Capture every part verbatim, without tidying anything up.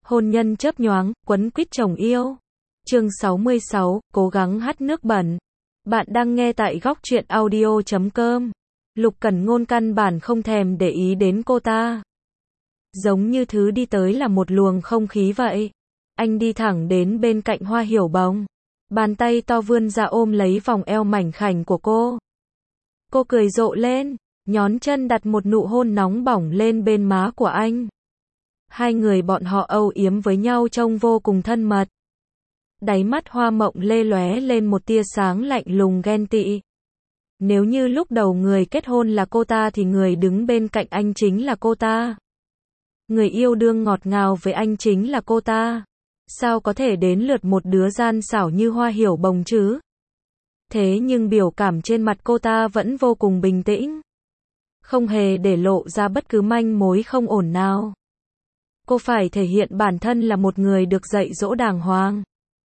Hôn nhân chớp nhoáng, quấn quýt chồng yêu. Chương sáu mươi sáu, cố gắng hắt nước bẩn. Bạn đang nghe tại góc truyện audio chấm com. Lục Cẩn Ngôn căn bản không thèm để ý đến cô ta. Giống như thứ đi tới là một luồng không khí vậy. Anh đi thẳng đến bên cạnh Hoa Hiểu Bồng. Bàn tay to vươn ra ôm lấy vòng eo mảnh khảnh của cô. Cô cười rộ lên, nhón chân đặt một nụ hôn nóng bỏng lên bên má của anh. Hai người bọn họ âu yếm với nhau trông vô cùng thân mật. Đáy mắt Hoa Mộng Lê lóe lên một tia sáng lạnh lùng ghen tị. Nếu như lúc đầu người kết hôn là cô ta thì người đứng bên cạnh anh chính là cô ta. Người yêu đương ngọt ngào với anh chính là cô ta. Sao có thể đến lượt một đứa gian xảo như Hoa Hiểu Bồng chứ? Thế nhưng biểu cảm trên mặt cô ta vẫn vô cùng bình tĩnh. Không hề để lộ ra bất cứ manh mối không ổn nào. Cô phải thể hiện bản thân là một người được dạy dỗ đàng hoàng.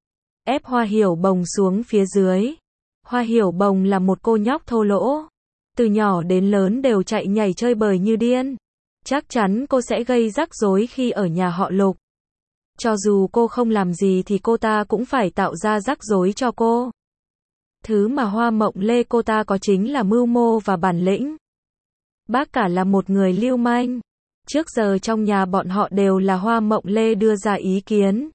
Ép Hoa Hiểu Bồng xuống phía dưới. Hoa Hiểu Bồng là một cô nhóc thô lỗ. Từ nhỏ đến lớn đều chạy nhảy chơi bời như điên. Chắc chắn cô sẽ gây rắc rối khi ở nhà họ Lục. Cho dù cô không làm gì thì cô ta cũng phải tạo ra rắc rối cho cô. Thứ mà Hoa Mộng Lê cô ta có chính là mưu mô và bản lĩnh. Bác cả là một người lưu manh. Trước giờ trong nhà bọn họ đều là Hoa Mộng Lê đưa ra ý kiến.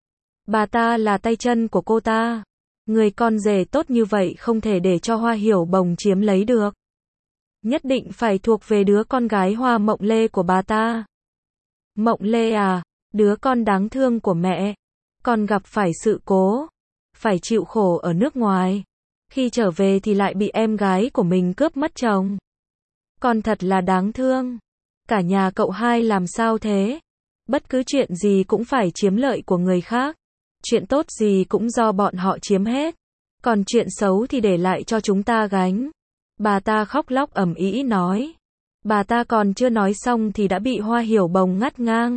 Bà ta là tay chân của cô ta. Người con rể tốt như vậy không thể để cho Hoa Hiểu Bồng chiếm lấy được. Nhất định phải thuộc về đứa con gái Hoa Mộng Lê của bà ta. Mộng Lê à, đứa con đáng thương của mẹ. Con gặp phải sự cố. Phải chịu khổ ở nước ngoài. Khi trở về thì lại bị em gái của mình cướp mất chồng. Con thật là đáng thương. Cả nhà cậu hai làm sao thế? Bất cứ chuyện gì cũng phải chiếm lợi của người khác. Chuyện tốt gì cũng do bọn họ chiếm hết. Còn chuyện xấu thì để lại cho chúng ta gánh. Bà ta khóc lóc ầm ĩ nói. Bà ta còn chưa nói xong thì đã bị Hoa Hiểu Bồng ngắt ngang.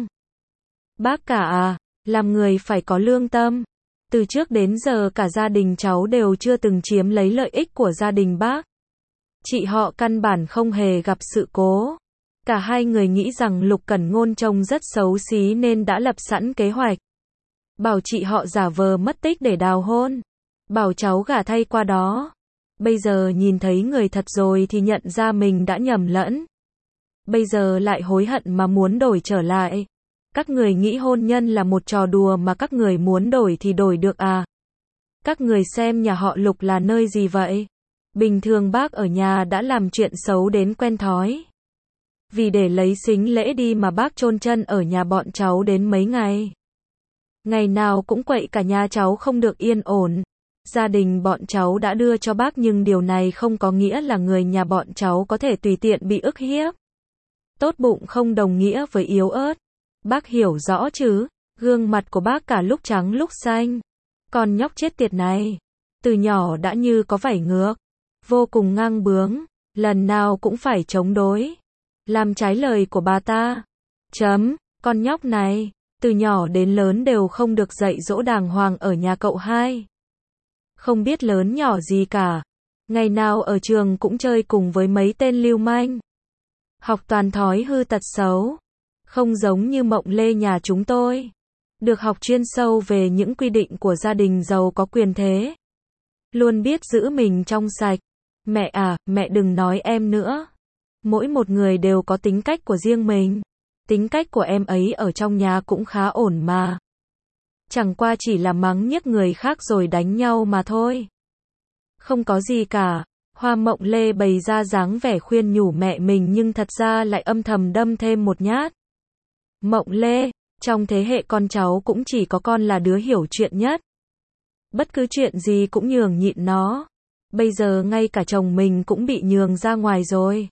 Bác cả à, làm người phải có lương tâm. Từ trước đến giờ cả gia đình cháu đều chưa từng chiếm lấy lợi ích của gia đình bác. Chị họ căn bản không hề gặp sự cố. Cả hai người nghĩ rằng Lục Cẩn Ngôn trông rất xấu xí nên đã lập sẵn kế hoạch. Bảo chị họ giả vờ mất tích để đào hôn. Bảo cháu gả thay qua đó. Bây giờ nhìn thấy người thật rồi thì nhận ra mình đã nhầm lẫn. Bây giờ lại hối hận mà muốn đổi trở lại. Các người nghĩ hôn nhân là một trò đùa mà các người muốn đổi thì đổi được à? Các người xem nhà họ Lục là nơi gì vậy? Bình thường bác ở nhà đã làm chuyện xấu đến quen thói. Vì để lấy sính lễ đi mà bác chôn chân ở nhà bọn cháu đến mấy ngày. Ngày nào cũng quậy cả nhà cháu không được yên ổn. Gia đình bọn cháu đã đưa cho bác nhưng điều này không có nghĩa là người nhà bọn cháu có thể tùy tiện bị ức hiếp. Tốt bụng không đồng nghĩa với yếu ớt. Bác hiểu rõ chứ? Gương mặt của bác cả lúc trắng lúc xanh. Con nhóc chết tiệt này. Từ nhỏ đã như có vảy ngược. Vô cùng ngang bướng. Lần nào cũng phải chống đối. Làm trái lời của bà ta. Chấm, con nhóc này. Từ nhỏ đến lớn đều không được dạy dỗ đàng hoàng ở nhà cậu hai. Không biết lớn nhỏ gì cả. Ngày nào ở trường cũng chơi cùng với mấy tên lưu manh. Học toàn thói hư tật xấu. Không giống như Mộng Lê nhà chúng tôi. Được học chuyên sâu về những quy định của gia đình giàu có quyền thế. Luôn biết giữ mình trong sạch. Mẹ à, mẹ đừng nói em nữa. Mỗi một người đều có tính cách của riêng mình. Tính cách của em ấy ở trong nhà cũng khá ổn mà. Chẳng qua chỉ là mắng nhức người khác rồi đánh nhau mà thôi. Không có gì cả. Hoa Mộng Lê bày ra dáng vẻ khuyên nhủ mẹ mình nhưng thật ra lại âm thầm đâm thêm một nhát. Mộng Lê, trong thế hệ con cháu cũng chỉ có con là đứa hiểu chuyện nhất. Bất cứ chuyện gì cũng nhường nhịn nó. Bây giờ ngay cả chồng mình cũng bị nhường ra ngoài rồi.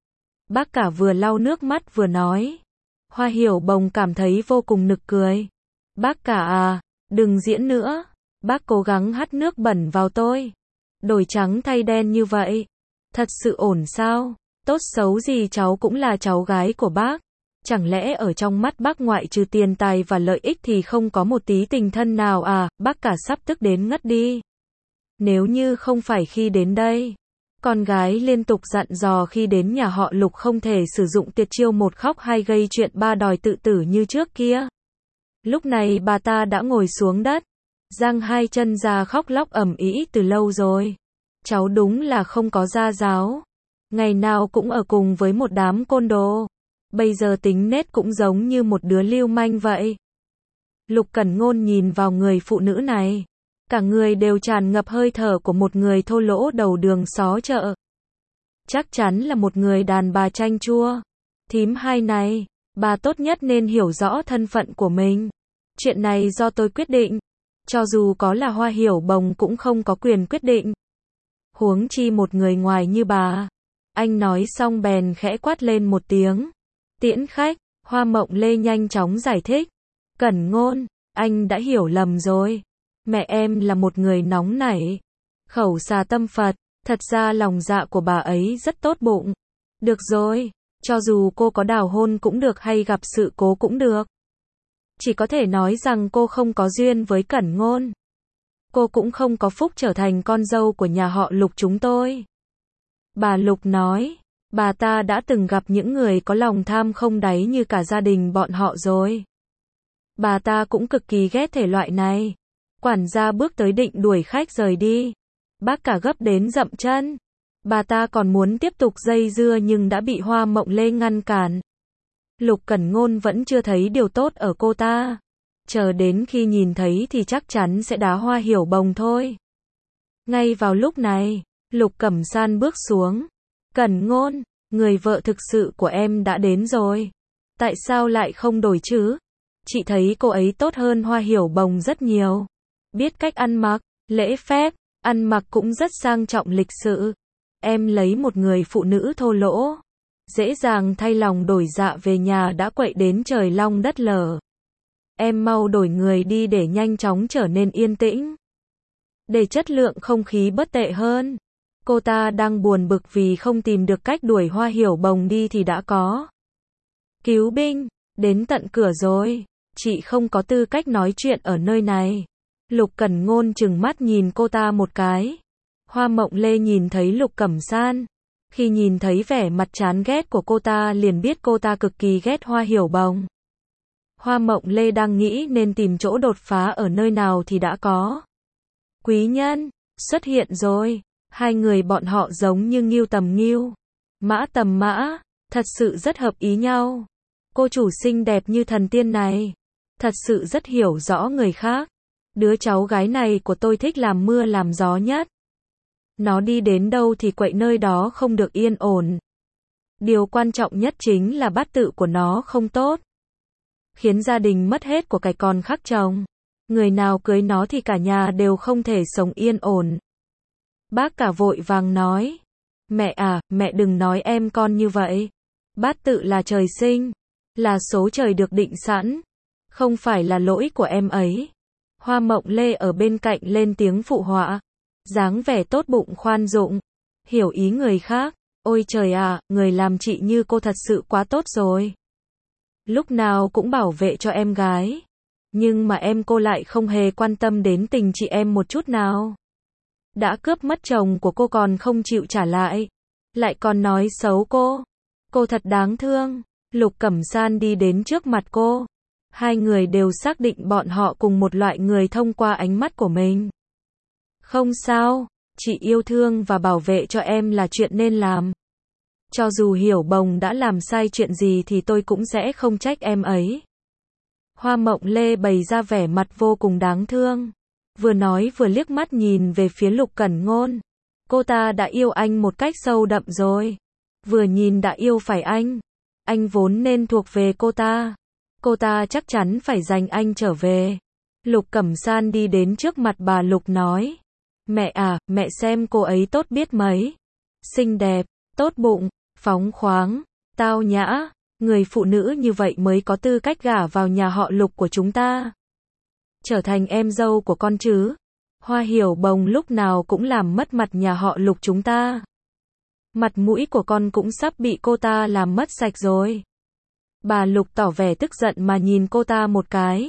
Bác cả vừa lau nước mắt vừa nói. Hoa Hiểu Bồng cảm thấy vô cùng nực cười. Bác cả à, đừng diễn nữa. Bác cố gắng hắt nước bẩn vào tôi. Đổi trắng thay đen như vậy. Thật sự ổn sao? Tốt xấu gì cháu cũng là cháu gái của bác. Chẳng lẽ ở trong mắt bác ngoại trừ tiền tài và lợi ích thì không có một tí tình thân nào à? Bác cả sắp tức đến ngất đi. Nếu như không phải khi đến đây. Con gái liên tục dặn dò khi đến nhà họ Lục không thể sử dụng tuyệt chiêu một khóc hay gây chuyện ba đòi tự tử như trước kia. Lúc này bà ta đã ngồi xuống đất, giang hai chân ra khóc lóc ầm ĩ từ lâu rồi. Cháu đúng là không có gia giáo. Ngày nào cũng ở cùng với một đám côn đồ. Bây giờ tính nết cũng giống như một đứa lưu manh vậy. Lục Cẩn Ngôn nhìn vào người phụ nữ này. Cả người đều tràn ngập hơi thở của một người thô lỗ đầu đường xó chợ. Chắc chắn là một người đàn bà chanh chua. Thím hai này, bà tốt nhất nên hiểu rõ thân phận của mình. Chuyện này do tôi quyết định. Cho dù có là Hoa Hiểu Bồng cũng không có quyền quyết định. Huống chi một người ngoài như bà. Anh nói xong bèn khẽ quát lên một tiếng. Tiễn khách, Hoa Mộng Lê nhanh chóng giải thích. Cẩn Ngôn, anh đã hiểu lầm rồi. Mẹ em là một người nóng nảy. Khẩu xà tâm Phật, thật ra lòng dạ của bà ấy rất tốt bụng. Được rồi, cho dù cô có đào hôn cũng được hay gặp sự cố cũng được. Chỉ có thể nói rằng cô không có duyên với Cẩn Ngôn. Cô cũng không có phúc trở thành con dâu của nhà họ Lục chúng tôi. Bà Lục nói, bà ta đã từng gặp những người có lòng tham không đáy như cả gia đình bọn họ rồi. Bà ta cũng cực kỳ ghét thể loại này. Quản gia bước tới định đuổi khách rời đi. Bác cả gấp đến dậm chân. Bà ta còn muốn tiếp tục dây dưa nhưng đã bị Hoa Mộng Lê ngăn cản. Lục Cẩn Ngôn vẫn chưa thấy điều tốt ở cô ta. Chờ đến khi nhìn thấy thì chắc chắn sẽ đá Hoa Hiểu Bồng thôi. Ngay vào lúc này, Lục Cẩm San bước xuống. Cẩn Ngôn, người vợ thực sự của em đã đến rồi. Tại sao lại không đổi chứ? Chị thấy cô ấy tốt hơn Hoa Hiểu Bồng rất nhiều. Biết cách ăn mặc, lễ phép, ăn mặc cũng rất sang trọng lịch sự. Em lấy một người phụ nữ thô lỗ. Dễ dàng thay lòng đổi dạ về nhà đã quậy đến trời long đất lở. Em mau đổi người đi để nhanh chóng trở nên yên tĩnh. Để chất lượng không khí bớt tệ hơn. Cô ta đang buồn bực vì không tìm được cách đuổi Hoa Hiểu Bồng đi thì đã có cứu binh đến tận cửa rồi. Chị không có tư cách nói chuyện ở nơi này. Lục Cẩn Ngôn trừng mắt nhìn cô ta một cái. Hoa Mộng Lê nhìn thấy Lục Cẩm San. Khi nhìn thấy vẻ mặt chán ghét của cô ta liền biết cô ta cực kỳ ghét Hoa Hiểu Bồng. Hoa Mộng Lê đang nghĩ nên tìm chỗ đột phá ở nơi nào thì đã có quý nhân xuất hiện rồi. Hai người bọn họ giống như ngưu tầm ngưu, mã tầm mã, thật sự rất hợp ý nhau. Cô chủ xinh đẹp như thần tiên này, thật sự rất hiểu rõ người khác. Đứa cháu gái này của tôi thích làm mưa làm gió nhất. Nó đi đến đâu thì quậy nơi đó không được yên ổn. Điều quan trọng nhất chính là bát tự của nó không tốt. Khiến gia đình mất hết của cải còn khắc chồng. Người nào cưới nó thì cả nhà đều không thể sống yên ổn. Bác cả vội vàng nói. Mẹ à, mẹ đừng nói em con như vậy. Bát tự là trời sinh. Là số trời được định sẵn. Không phải là lỗi của em ấy. Hoa Mộng Lê ở bên cạnh lên tiếng phụ họa. Dáng vẻ tốt bụng khoan dụng. Hiểu ý người khác. Ôi trời à, người làm chị như cô thật sự quá tốt rồi. Lúc nào cũng bảo vệ cho em gái. Nhưng mà em cô lại không hề quan tâm đến tình chị em một chút nào. Đã cướp mất chồng của cô còn không chịu trả lại. Lại còn nói xấu cô. Cô thật đáng thương. Lục Cẩm San đi đến trước mặt cô. Hai người đều xác định bọn họ cùng một loại người thông qua ánh mắt của mình. Không sao, chị yêu thương và bảo vệ cho em là chuyện nên làm. Cho dù Hiểu Bồng đã làm sai chuyện gì thì tôi cũng sẽ không trách em ấy. Hoa Mộng Lê bày ra vẻ mặt vô cùng đáng thương. Vừa nói vừa liếc mắt nhìn về phía Lục Cẩn Ngôn. Cô ta đã yêu anh một cách sâu đậm rồi. Vừa nhìn đã yêu phải anh. Anh vốn nên thuộc về cô ta. Cô ta chắc chắn phải giành anh trở về. Lục Cẩm San đi đến trước mặt bà Lục nói. Mẹ à, mẹ xem cô ấy tốt biết mấy. Xinh đẹp, tốt bụng, phóng khoáng, tao nhã. Người phụ nữ như vậy mới có tư cách gả vào nhà họ Lục của chúng ta. Trở thành em dâu của con chứ. Hoa Hiểu Bồng lúc nào cũng làm mất mặt nhà họ Lục chúng ta. Mặt mũi của con cũng sắp bị cô ta làm mất sạch rồi. Bà Lục tỏ vẻ tức giận mà nhìn cô ta một cái.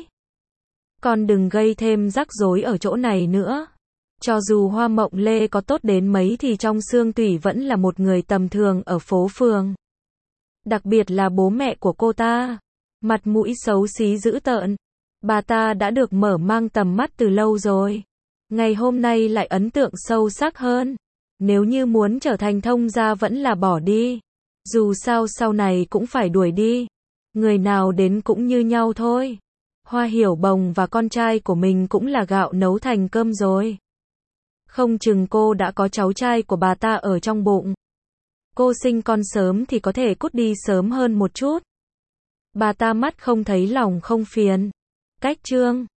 Con đừng gây thêm rắc rối ở chỗ này nữa. Cho dù Hoa Mộng Lê có tốt đến mấy thì trong xương tủy vẫn là một người tầm thường ở phố phường. Đặc biệt là bố mẹ của cô ta. Mặt mũi xấu xí dữ tợn. Bà ta đã được mở mang tầm mắt từ lâu rồi. Ngày hôm nay lại ấn tượng sâu sắc hơn. Nếu như muốn trở thành thông gia vẫn là bỏ đi. Dù sao sau này cũng phải đuổi đi. Người nào đến cũng như nhau thôi. Hoa Hiểu Bồng và con trai của mình cũng là gạo nấu thành cơm rồi. Không chừng cô đã có cháu trai của bà ta ở trong bụng. Cô sinh con sớm thì có thể cút đi sớm hơn một chút. Bà ta mắt không thấy lòng không phiền. Cách chương